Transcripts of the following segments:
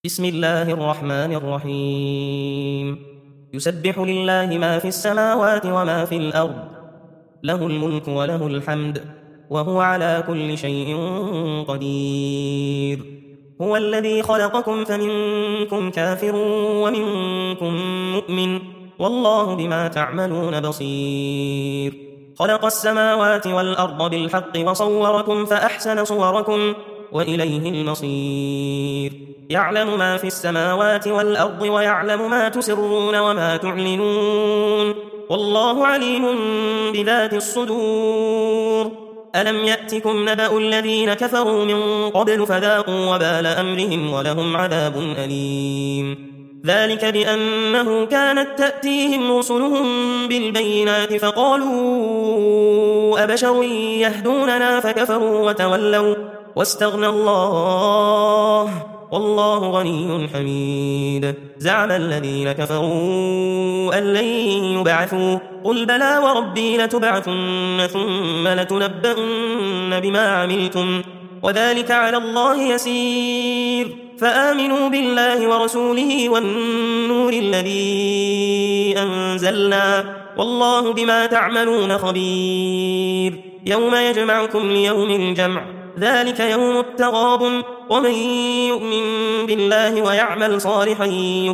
بسم الله الرحمن الرحيم يسبح لله ما في السماوات وما في الأرض له الملك وله الحمد وهو على كل شيء قدير هو الذي خلقكم فمنكم كافر ومنكم مؤمن والله بما تعملون بصير خلق السماوات والأرض بالحق وصوركم فأحسن صوركم وإليه المصير يعلم ما في السماوات والأرض ويعلم ما تسرون وما تعلنون والله عليم بذات الصدور ألم يأتكم نبأ الذين كفروا من قبل فذاقوا وبال أمرهم ولهم عذاب أليم ذلك بأنه كانت تأتيهم رسلهم بالبينات فقالوا أبشر يهدوننا فكفروا وتولوا واستغنى الله والله غني حميد زعم الذين كفروا أن لن يبعثوا قل بلى وربي لتبعثن ثم لتنبؤن بما عملتم وذلك على الله يسير فآمنوا بالله ورسوله والنور الذي أنزلنا والله بما تعملون خبير يوم يجمعكم ليوم الجمع ذلك يوم التغابن ومن يؤمن بالله ويعمل صالحا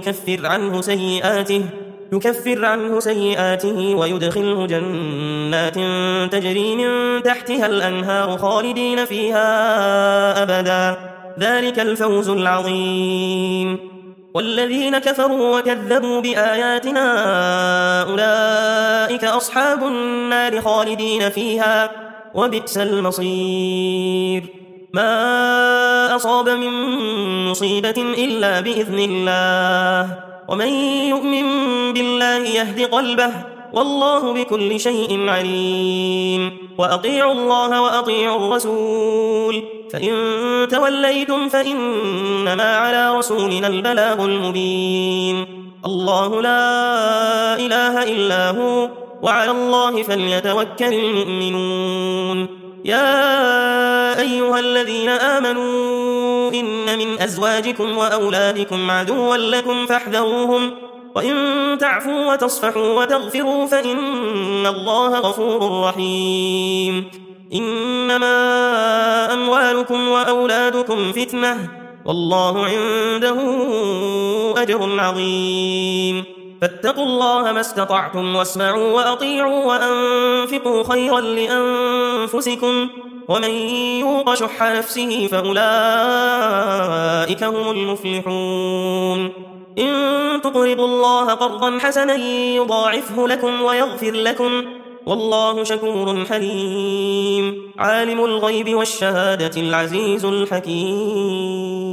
يكفر عنه سيئاته ويدخله جنات تجري من تحتها الأنهار خالدين فيها أبدا ذلك الفوز العظيم والذين كفروا وكذبوا بآياتنا أولئك أصحاب النار خالدين فيها وبئس المصير ما أصاب من مصيبة إلا بإذن الله ومن يؤمن بالله يهد قلبه والله بكل شيء عليم وأطيعوا الله وأطيعوا الرسول فإن توليتم فإنما على رسولنا البلاغ المبين الله لا إله إلا هو وعلى الله فليتوكل المؤمنون يا أيها الذين آمنوا إن من أزواجكم وأولادكم عدوا لكم فاحذروهم وإن تعفوا وتصفحوا وتغفروا فإن الله غفور رحيم إنما أموالكم وأولادكم فتنة والله عنده أجر عظيم فاتقوا الله ما استطعتم واسمعوا وأطيعوا وأنفقوا خيرا لأنفسكم ومن يوق شح نفسه فأولئك هم المفلحون إن تقرضوا الله قرضا حسنا يضاعفه لكم ويغفر لكم والله شكور حليم عالم الغيب والشهادة العزيز الحكيم